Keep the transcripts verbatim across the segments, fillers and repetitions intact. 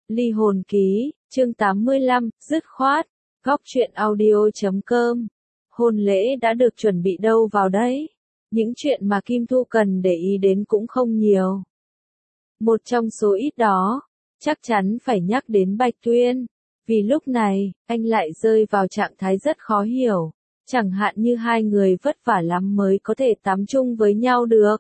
Ly hồn ký, chương tám mươi lăm, dứt khoát, góc truyện audio chấm com. Hôn lễ đã được chuẩn bị đâu vào đấy. Những chuyện mà Kim Thu cần để ý đến cũng không nhiều. Một trong số ít đó, chắc chắn phải nhắc đến Bạch Tuyên. Vì lúc này, anh lại rơi vào trạng thái rất khó hiểu. Chẳng hạn như hai người vất vả lắm mới có thể tắm chung với nhau được.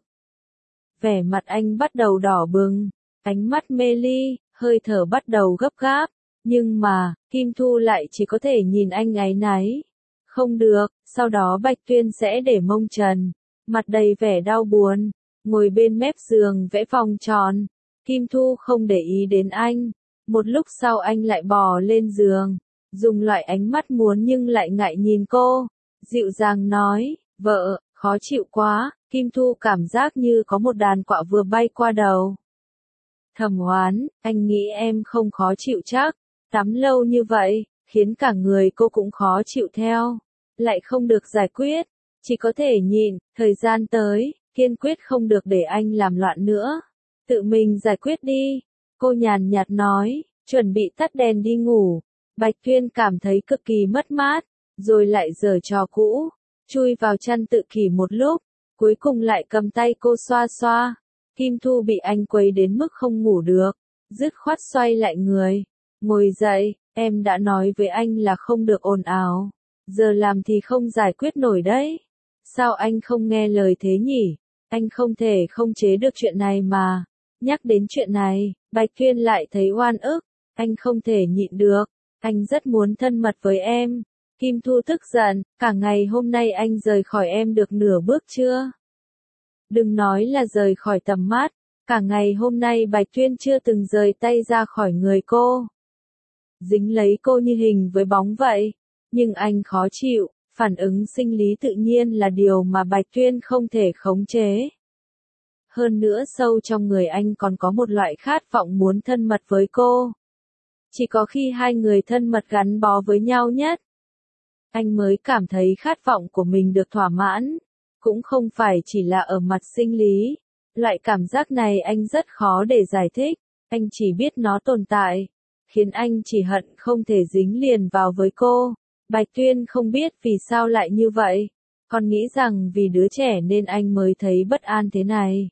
Vẻ mặt anh bắt đầu đỏ bừng, ánh mắt mê ly, hơi thở bắt đầu gấp gáp. Nhưng mà, Kim Thu lại chỉ có thể nhìn anh áy náy. Không được, sau đó Bạch Tuyên sẽ để mông trần, mặt đầy vẻ đau buồn, ngồi bên mép giường vẽ vòng tròn. Kim Thu không để ý đến anh. Một lúc sau anh lại bò lên giường, dùng loại ánh mắt muốn nhưng lại ngại nhìn cô. Dịu dàng nói, vợ, khó chịu quá. Kim Thu cảm giác như có một đàn quạ vừa bay qua đầu. Thầm oán, anh nghĩ em không khó chịu chắc. Tắm lâu như vậy, khiến cả người cô cũng khó chịu theo. Lại không được giải quyết, chỉ có thể nhịn, thời gian tới, kiên quyết không được để anh làm loạn nữa. Tự mình giải quyết đi. Cô nhàn nhạt nói, chuẩn bị tắt đèn đi ngủ. Bạch Tuyên cảm thấy cực kỳ mất mát, rồi lại giở trò cũ, chui vào chăn tự kỷ một lúc, cuối cùng lại cầm tay cô xoa xoa. Kim Thu bị anh quấy đến mức không ngủ được, dứt khoát xoay lại người, ngồi dậy, em đã nói với anh là không được ồn ào, giờ làm thì không giải quyết nổi đấy. Sao anh không nghe lời thế nhỉ? Anh không thể không chế được chuyện này mà. Nhắc đến chuyện này, Bạch Tuyên lại thấy oan ức, anh không thể nhịn được, anh rất muốn thân mật với em. Kim Thu tức giận, cả ngày hôm nay anh rời khỏi em được nửa bước chưa? Đừng nói là rời khỏi tầm mắt, cả ngày hôm nay Bạch Tuyên chưa từng rời tay ra khỏi người cô. Dính lấy cô như hình với bóng vậy, nhưng anh khó chịu, phản ứng sinh lý tự nhiên là điều mà Bạch Tuyên không thể khống chế. Hơn nữa sâu trong người anh còn có một loại khát vọng muốn thân mật với cô. Chỉ có khi hai người thân mật gắn bó với nhau nhất, anh mới cảm thấy khát vọng của mình được thỏa mãn. Cũng không phải chỉ là ở mặt sinh lý. Loại cảm giác này anh rất khó để giải thích. Anh chỉ biết nó tồn tại, khiến anh chỉ hận không thể dính liền vào với cô. Bạch Tuyên không biết vì sao lại như vậy. Còn nghĩ rằng vì đứa trẻ nên anh mới thấy bất an thế này.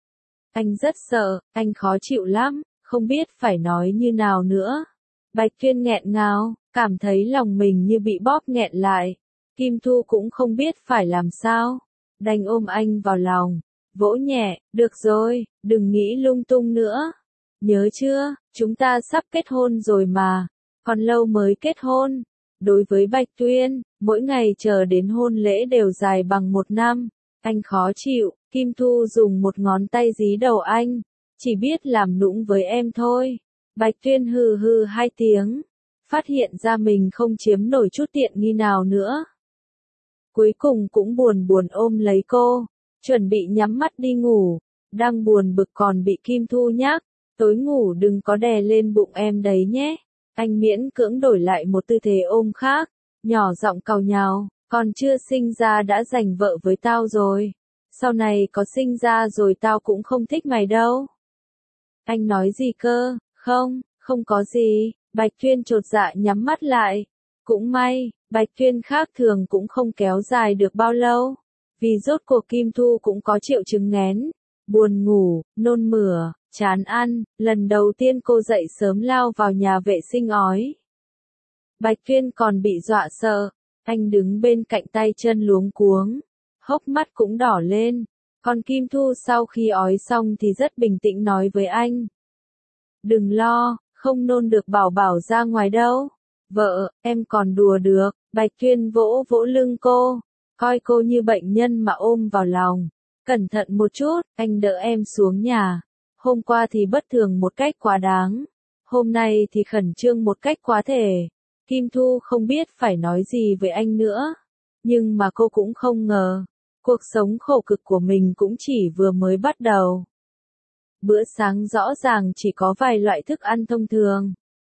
Anh rất sợ, anh khó chịu lắm, không biết phải nói như nào nữa. Bạch Tuyên nghẹn ngào, cảm thấy lòng mình như bị bóp nghẹn lại. Kim Thu cũng không biết phải làm sao. Đành ôm anh vào lòng, vỗ nhẹ, được rồi, đừng nghĩ lung tung nữa. Nhớ chưa, chúng ta sắp kết hôn rồi mà, còn lâu mới kết hôn. Đối với Bạch Tuyên, mỗi ngày chờ đến hôn lễ đều dài bằng một năm. Anh khó chịu, Kim Thu dùng một ngón tay dí đầu anh, chỉ biết làm nũng với em thôi. Bạch Tuyên hừ hừ hai tiếng, phát hiện ra mình không chiếm nổi chút tiện nghi nào nữa. Cuối cùng cũng buồn buồn ôm lấy cô, chuẩn bị nhắm mắt đi ngủ. Đang buồn bực còn bị Kim Thu nhắc, tối ngủ đừng có đè lên bụng em đấy nhé. Anh miễn cưỡng đổi lại một tư thế ôm khác, nhỏ giọng càu nhàu, còn chưa sinh ra đã giành vợ với tao rồi. Sau này có sinh ra rồi tao cũng không thích mày đâu. Anh nói gì cơ? Không, không có gì. Bạch Tuyên chột dạ nhắm mắt lại. Cũng may, Bạch Tuyên khác thường cũng không kéo dài được bao lâu. Vì rốt cuộc Kim Thu cũng có triệu chứng nghén, buồn ngủ, nôn mửa, chán ăn. Lần đầu tiên cô dậy sớm lao vào nhà vệ sinh ói. Bạch Tuyên còn bị dọa sợ. Anh đứng bên cạnh tay chân luống cuống, hốc mắt cũng đỏ lên. Còn Kim Thu sau khi ói xong thì rất bình tĩnh nói với anh. Đừng lo, không nôn được bảo bảo ra ngoài đâu. Vợ, em còn đùa được. Bạch Tuyên vỗ vỗ lưng cô, coi cô như bệnh nhân mà ôm vào lòng. Cẩn thận một chút, anh đỡ em xuống nhà. Hôm qua thì bất thường một cách quá đáng. Hôm nay thì khẩn trương một cách quá thể. Kim Thu không biết phải nói gì với anh nữa. Nhưng mà cô cũng không ngờ, cuộc sống khổ cực của mình cũng chỉ vừa mới bắt đầu. Bữa sáng rõ ràng chỉ có vài loại thức ăn thông thường.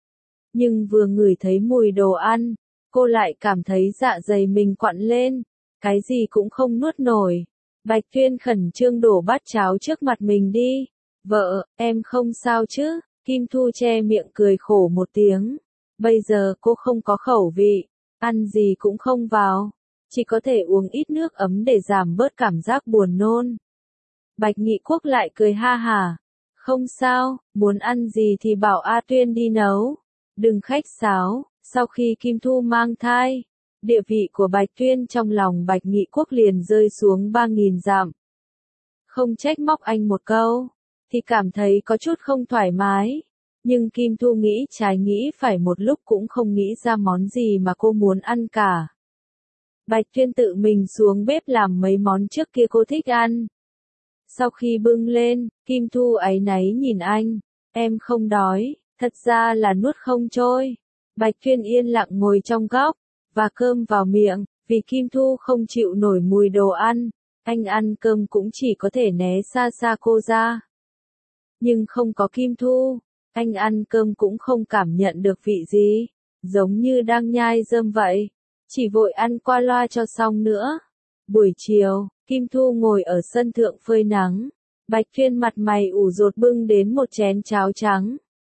Nhưng vừa ngửi thấy mùi đồ ăn, cô lại cảm thấy dạ dày mình quặn lên, cái gì cũng không nuốt nổi. Bạch Tuyên khẩn trương đổ bát cháo trước mặt mình đi. Vợ, em không sao chứ? Kim Thu che miệng cười khổ một tiếng. Bây giờ cô không có khẩu vị, ăn gì cũng không vào, chỉ có thể uống ít nước ấm để giảm bớt cảm giác buồn nôn. Bạch Nghị Quốc lại cười ha hả. Không sao, muốn ăn gì thì bảo A Tuyên đi nấu. Đừng khách sáo, sau khi Kim Thu mang thai, địa vị của Bạch Tuyên trong lòng Bạch Nghị Quốc liền rơi xuống ba nghìn dặm. Không trách móc anh một câu, thì cảm thấy có chút không thoải mái. Nhưng Kim Thu nghĩ trái nghĩ phải một lúc cũng không nghĩ ra món gì mà cô muốn ăn cả. Bạch Tuyên tự mình xuống bếp làm mấy món trước kia cô thích ăn. Sau khi bưng lên, Kim Thu áy náy nhìn anh. Em không đói, thật ra là nuốt không trôi. Bạch Tuyên yên lặng ngồi trong góc, và cơm vào miệng, vì Kim Thu không chịu nổi mùi đồ ăn. Anh ăn cơm cũng chỉ có thể né xa xa cô ra. Nhưng không có Kim Thu, anh ăn cơm cũng không cảm nhận được vị gì, giống như đang nhai rơm vậy. Chỉ vội ăn qua loa cho xong nữa. Buổi chiều, Kim Thu ngồi ở sân thượng phơi nắng. Bạch Tuyên mặt mày ủ rột bưng đến một chén cháo trắng.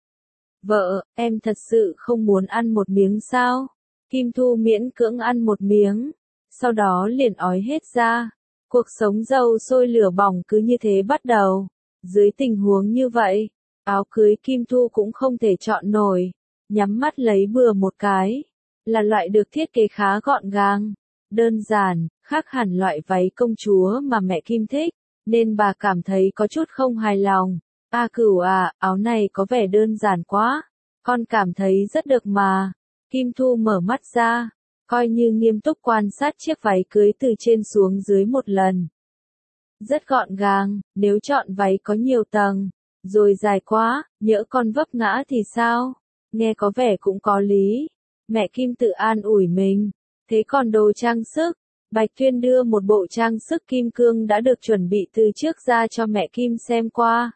Vợ, em thật sự không muốn ăn một miếng sao? Kim Thu miễn cưỡng ăn một miếng, sau đó liền ói hết ra. Cuộc sống dầu sôi lửa bỏng cứ như thế bắt đầu. Dưới tình huống như vậy, áo cưới Kim Thu cũng không thể chọn nổi. Nhắm mắt lấy bừa một cái, là loại được thiết kế khá gọn gàng, đơn giản, khác hẳn loại váy công chúa mà mẹ Kim thích, nên bà cảm thấy có chút không hài lòng. A Cửu à, áo này có vẻ đơn giản quá, con cảm thấy rất được mà. Kim Thu mở mắt ra, coi như nghiêm túc quan sát chiếc váy cưới từ trên xuống dưới một lần. Rất gọn gàng, nếu chọn váy có nhiều tầng, rồi dài quá, nhỡ con vấp ngã thì sao? Nghe có vẻ cũng có lý. Mẹ Kim tự an ủi mình. Thế còn đồ trang sức? Bạch Tuyên đưa một bộ trang sức kim cương đã được chuẩn bị từ trước ra cho mẹ Kim xem qua.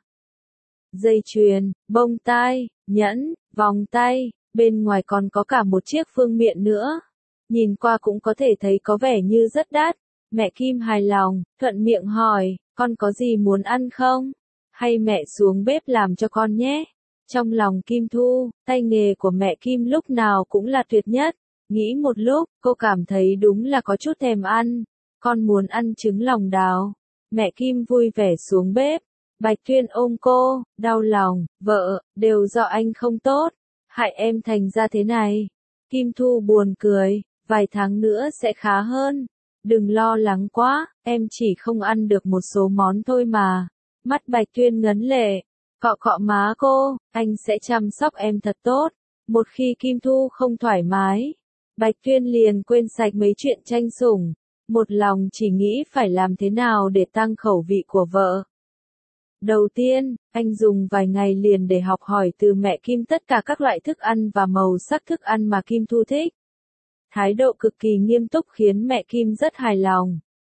Dây chuyền, bông tai, nhẫn, vòng tay, bên ngoài còn có cả một chiếc phương miện nữa. Nhìn qua cũng có thể thấy có vẻ như rất đắt. Mẹ Kim hài lòng, thuận miệng hỏi, con có gì muốn ăn không? Hay mẹ xuống bếp làm cho con nhé? Trong lòng Kim Thu, tay nghề của mẹ Kim lúc nào cũng là tuyệt nhất. Nghĩ một lúc, cô cảm thấy đúng là có chút thèm ăn. Con muốn ăn trứng lòng đào. Mẹ Kim vui vẻ xuống bếp. Bạch Tuyên ôm cô, đau lòng, vợ, đều do anh không tốt. Hại em thành ra thế này. Kim Thu buồn cười, vài tháng nữa sẽ khá hơn. Đừng lo lắng quá, em chỉ không ăn được một số món thôi mà. Mắt Bạch Tuyên ngấn lệ, cọ cọ má cô, anh sẽ chăm sóc em thật tốt. Một khi Kim Thu không thoải mái, Bạch Tuyên liền quên sạch mấy chuyện tranh sủng. Một lòng chỉ nghĩ phải làm thế nào để tăng khẩu vị của vợ. Đầu tiên, anh dùng vài ngày liền để học hỏi từ mẹ Kim tất cả các loại thức ăn và màu sắc thức ăn mà Kim Thu thích. Thái độ cực kỳ nghiêm túc khiến mẹ Kim rất hài lòng.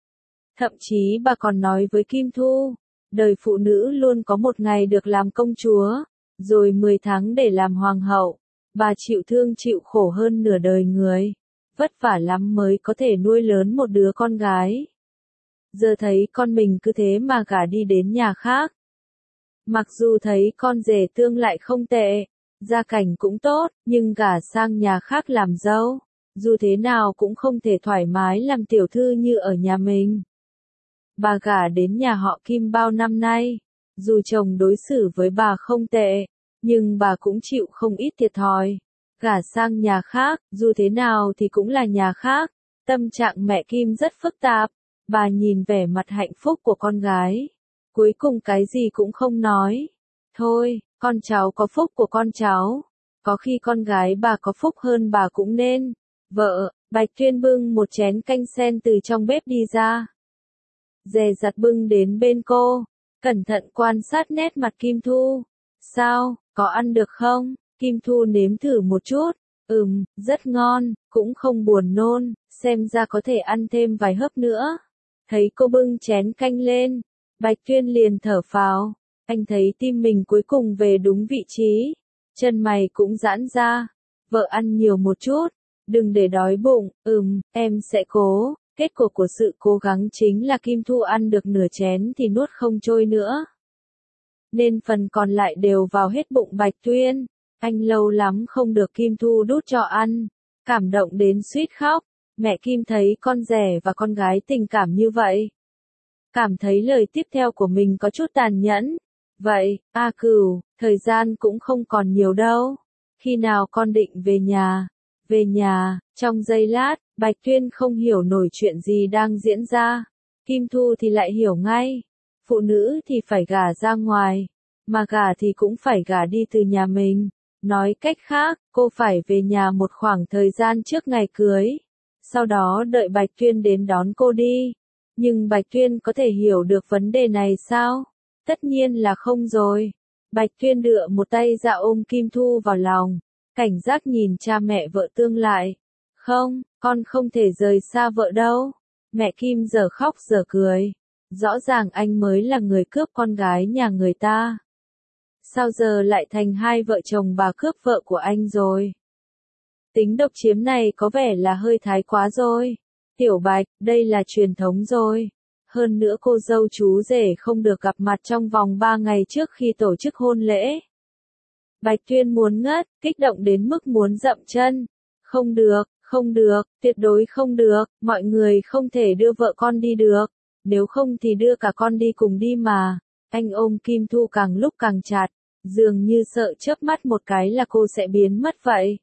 Thậm chí bà còn nói với Kim Thu, đời phụ nữ luôn có một ngày được làm công chúa, rồi mười tháng để làm hoàng hậu. Bà chịu thương chịu khổ hơn nửa đời người, vất vả lắm mới có thể nuôi lớn một đứa con gái. Giờ thấy con mình cứ thế mà gả đi đến nhà khác. Mặc dù thấy con rể tương lại không tệ, gia cảnh cũng tốt, nhưng gả sang nhà khác làm dâu, dù thế nào cũng không thể thoải mái làm tiểu thư như ở nhà mình. Bà gả đến nhà họ Kim bao năm nay, dù chồng đối xử với bà không tệ, nhưng bà cũng chịu không ít thiệt thòi. Gả sang nhà khác, dù thế nào thì cũng là nhà khác. Tâm trạng mẹ Kim rất phức tạp. Bà nhìn vẻ mặt hạnh phúc của con gái, cuối cùng cái gì cũng không nói. Thôi, con cháu có phúc của con cháu. Có khi con gái bà có phúc hơn bà cũng nên. Vợ, Bạch Tuyên bưng một chén canh sen từ trong bếp đi ra. Dè dặt bưng đến bên cô, cẩn thận quan sát nét mặt Kim Thu. Sao, có ăn được không? Kim Thu nếm thử một chút. Ừm, rất ngon, cũng không buồn nôn, xem ra có thể ăn thêm vài hớp nữa. Thấy cô bưng chén canh lên, Bạch Tuyên liền thở phào. Anh thấy tim mình cuối cùng về đúng vị trí. Chân mày cũng giãn ra. Vợ ăn nhiều một chút, đừng để đói bụng. Ừm, em sẽ cố. Kết quả của sự cố gắng chính là Kim Thu ăn được nửa chén thì nuốt không trôi nữa. nên phần còn lại đều vào hết bụng Bạch Tuyên. Anh lâu lắm không được Kim Thu đút cho ăn, cảm động đến suýt khóc. Mẹ Kim thấy con rể và con gái tình cảm như vậy, cảm thấy lời tiếp theo của mình có chút tàn nhẫn. Vậy, A Cửu, thời gian cũng không còn nhiều đâu. Khi nào con định về nhà? Về nhà, trong giây lát, Bạch Tuyên không hiểu nổi chuyện gì đang diễn ra. Kim Thu thì lại hiểu ngay. Phụ nữ thì phải gả ra ngoài, mà gả thì cũng phải gả đi từ nhà mình. Nói cách khác, cô phải về nhà một khoảng thời gian trước ngày cưới. Sau đó đợi Bạch Tuyên đến đón cô đi. Nhưng Bạch Tuyên có thể hiểu được vấn đề này sao? Tất nhiên là không rồi. Bạch Tuyên dựa một tay ra ôm Kim Thu vào lòng, cảnh giác nhìn cha mẹ vợ tương lại. Không, con không thể rời xa vợ đâu. Mẹ Kim giờ khóc giờ cười. Rõ ràng anh mới là người cướp con gái nhà người ta. Sao giờ lại thành hai vợ chồng bà cướp vợ của anh rồi? Tính độc chiếm này có vẻ là hơi thái quá rồi. Tiểu Bạch, đây là truyền thống rồi. Hơn nữa cô dâu chú rể không được gặp mặt trong vòng ba ngày trước khi tổ chức hôn lễ. Bạch Tuyên muốn ngất, kích động đến mức muốn dậm chân. Không được, không được, tuyệt đối không được, mọi người không thể đưa vợ con đi được. Nếu không thì đưa cả con đi cùng đi mà. Anh ôm Kim Thu càng lúc càng chặt, dường như sợ chớp mắt một cái là cô sẽ biến mất vậy.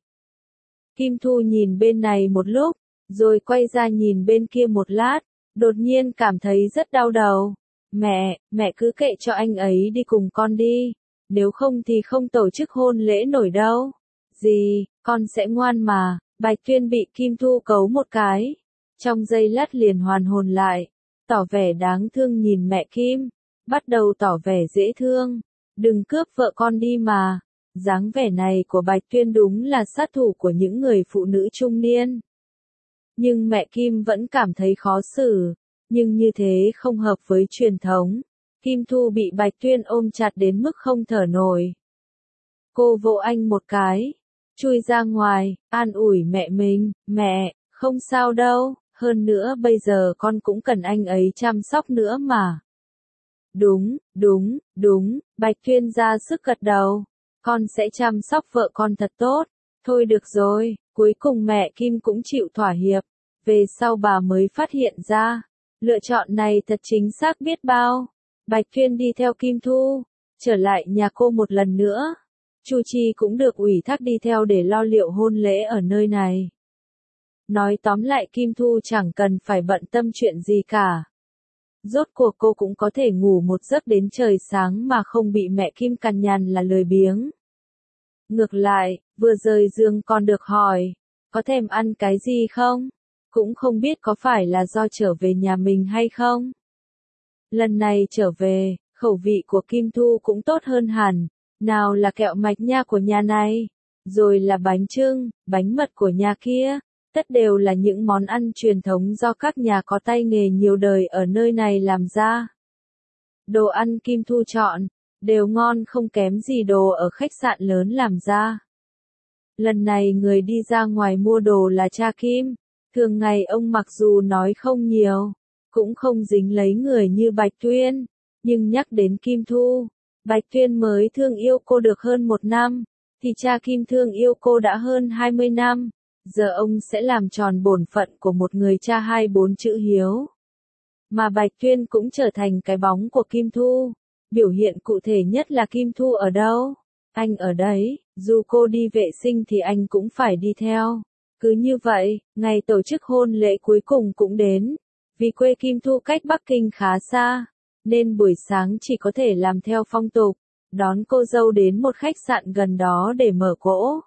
Kim Thu nhìn bên này một lúc, rồi quay ra nhìn bên kia một lát, đột nhiên cảm thấy rất đau đầu. Mẹ, mẹ cứ kệ cho anh ấy đi cùng con đi, nếu không thì không tổ chức hôn lễ nổi đâu. Gì, con sẽ ngoan mà. Bạch Tuyên bị Kim Thu cấu một cái, trong giây lát liền hoàn hồn lại, tỏ vẻ đáng thương nhìn mẹ Kim, bắt đầu tỏ vẻ dễ thương. Đừng cướp vợ con đi mà. Dáng vẻ này của Bạch Tuyên đúng là sát thủ của những người phụ nữ trung niên. Nhưng mẹ Kim vẫn cảm thấy khó xử, nhưng như thế không hợp với truyền thống. Kim Thu bị Bạch Tuyên ôm chặt đến mức không thở nổi. Cô vỗ anh một cái, chui ra ngoài, an ủi mẹ mình, mẹ, không sao đâu, hơn nữa bây giờ con cũng cần anh ấy chăm sóc nữa mà. Đúng, đúng, đúng, Bạch Tuyên ra sức gật đầu, con sẽ chăm sóc vợ con thật tốt. Thôi được rồi, cuối cùng mẹ Kim cũng chịu thỏa hiệp, về sau bà mới phát hiện ra, lựa chọn này thật chính xác biết bao. Bạch Tuyên đi theo Kim Thu, trở lại nhà cô một lần nữa. Chu Chi cũng được ủy thác đi theo để lo liệu hôn lễ ở nơi này. Nói tóm lại Kim Thu chẳng cần phải bận tâm chuyện gì cả. Rốt cuộc cô cũng có thể ngủ một giấc đến trời sáng mà không bị mẹ Kim cằn nhằn là lười biếng. Ngược lại, vừa rời giường còn được hỏi, có thèm ăn cái gì không? Cũng không biết có phải là do trở về nhà mình hay không? Lần này trở về, khẩu vị của Kim Thu cũng tốt hơn hẳn. Nào là kẹo mạch nha của nhà này, rồi là bánh chưng, bánh mật của nhà kia. Tất đều là những món ăn truyền thống do các nhà có tay nghề nhiều đời ở nơi này làm ra. Đồ ăn Kim Thu chọn, đều ngon không kém gì đồ ở khách sạn lớn làm ra. Lần này người đi ra ngoài mua đồ là cha Kim. Thường ngày ông mặc dù nói không nhiều, cũng không dính lấy người như Bạch Tuyên, nhưng nhắc đến Kim Thu, Bạch Tuyên mới thương yêu cô được hơn một năm, thì cha Kim thương yêu cô đã hơn hai mươi năm. Giờ ông sẽ làm tròn bổn phận của một người cha hai bốn chữ hiếu. Mà Bạch Tuyên cũng trở thành cái bóng của Kim Thu. Biểu hiện cụ thể nhất là Kim Thu ở đâu? Anh ở đấy, dù cô đi vệ sinh thì anh cũng phải đi theo. Cứ như vậy, ngày tổ chức hôn lễ cuối cùng cũng đến. Vì quê Kim Thu cách Bắc Kinh khá xa, nên buổi sáng chỉ có thể làm theo phong tục, đón cô dâu đến một khách sạn gần đó để mở cỗ.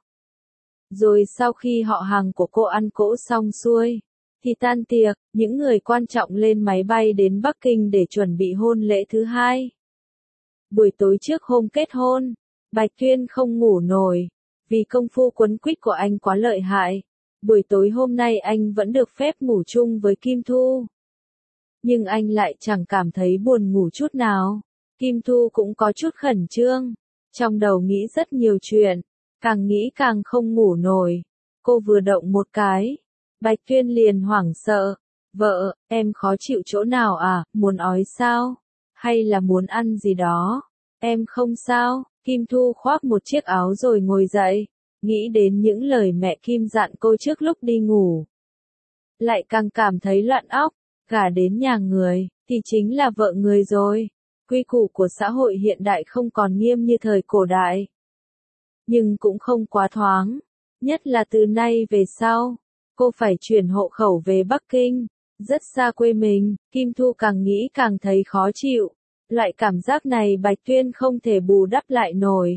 Rồi sau khi họ hàng của cô ăn cỗ xong xuôi, thì tan tiệc, những người quan trọng lên máy bay đến Bắc Kinh để chuẩn bị hôn lễ thứ hai. Buổi tối trước hôm kết hôn, Bạch Tuyên không ngủ nổi, vì công phu quấn quýt của anh quá lợi hại. Buổi tối hôm nay anh vẫn được phép ngủ chung với Kim Thu. Nhưng anh lại chẳng cảm thấy buồn ngủ chút nào. Kim Thu cũng có chút khẩn trương, trong đầu nghĩ rất nhiều chuyện, càng nghĩ càng không ngủ nổi. Cô vừa động một cái, Bạch Tuyên liền hoảng sợ. Vợ, em khó chịu chỗ nào à, muốn ói sao? Hay là muốn ăn gì đó? em không sao. Kim Thu khoác một chiếc áo rồi ngồi dậy, nghĩ đến những lời mẹ Kim dặn cô trước lúc đi ngủ. Lại càng cảm thấy loạn óc, gả đến nhà người, thì chính là vợ người rồi. Quy củ của xã hội hiện đại không còn nghiêm như thời cổ đại, nhưng cũng không quá thoáng. Nhất là từ nay về sau, cô phải chuyển hộ khẩu về Bắc Kinh, rất xa quê mình. Kim Thu càng nghĩ càng thấy khó chịu. Loại cảm giác này Bạch Tuyên không thể bù đắp lại nổi.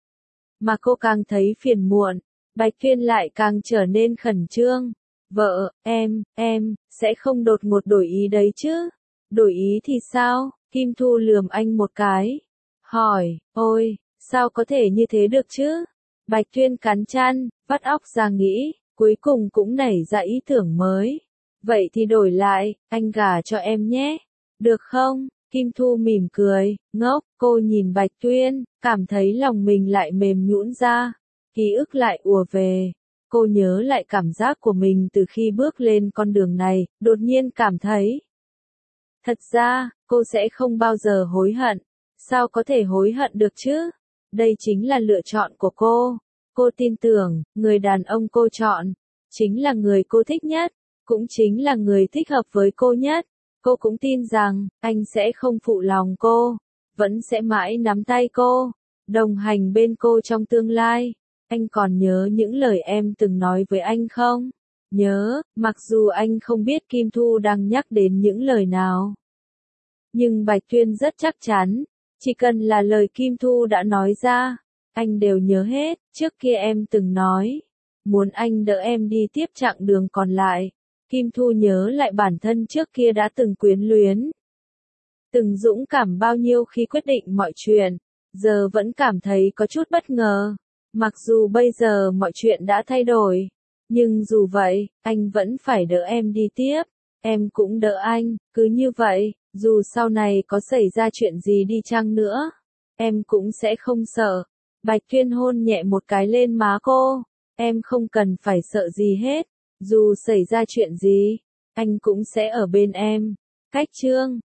Mà cô càng thấy phiền muộn, Bạch Tuyên lại càng trở nên khẩn trương. Vợ, em, em, sẽ không đột ngột đổi ý đấy chứ? Đổi ý thì sao? Kim Thu lườm anh một cái. Hỏi, ôi, sao có thể như thế được chứ? Bạch Tuyên cắn chăn, vắt óc ra nghĩ, cuối cùng cũng nảy ra ý tưởng mới. Vậy thì đổi lại, anh gả cho em nhé. Được không? Kim Thu mỉm cười, ngốc, cô nhìn Bạch Tuyên, cảm thấy lòng mình lại mềm nhũn ra. Ký ức lại ùa về. Cô nhớ lại cảm giác của mình từ khi bước lên con đường này, đột nhiên cảm thấy. Thật ra, cô sẽ không bao giờ hối hận. Sao có thể hối hận được chứ? Đây chính là lựa chọn của cô. Cô tin tưởng, người đàn ông cô chọn, chính là người cô thích nhất, cũng chính là người thích hợp với cô nhất. Cô cũng tin rằng, anh sẽ không phụ lòng cô, vẫn sẽ mãi nắm tay cô, đồng hành bên cô trong tương lai. Anh còn nhớ những lời em từng nói với anh không? Nhớ, mặc dù anh không biết Kim Thu đang nhắc đến những lời nào. Nhưng Bạch Tuyên rất chắc chắn, chỉ cần là lời Kim Thu đã nói ra, anh đều nhớ hết. Trước kia em từng nói, muốn anh đỡ em đi tiếp chặng đường còn lại. Kim Thu nhớ lại bản thân trước kia đã từng quyến luyến, từng dũng cảm bao nhiêu khi quyết định mọi chuyện, giờ vẫn cảm thấy có chút bất ngờ. Mặc dù bây giờ mọi chuyện đã thay đổi, nhưng dù vậy, anh vẫn phải đỡ em đi tiếp, em cũng đỡ anh, cứ như vậy, dù sau này có xảy ra chuyện gì đi chăng nữa, em cũng sẽ không sợ. Bạch Tuyên hôn nhẹ một cái lên má cô, em không cần phải sợ gì hết, dù xảy ra chuyện gì, anh cũng sẽ ở bên em. Cách chương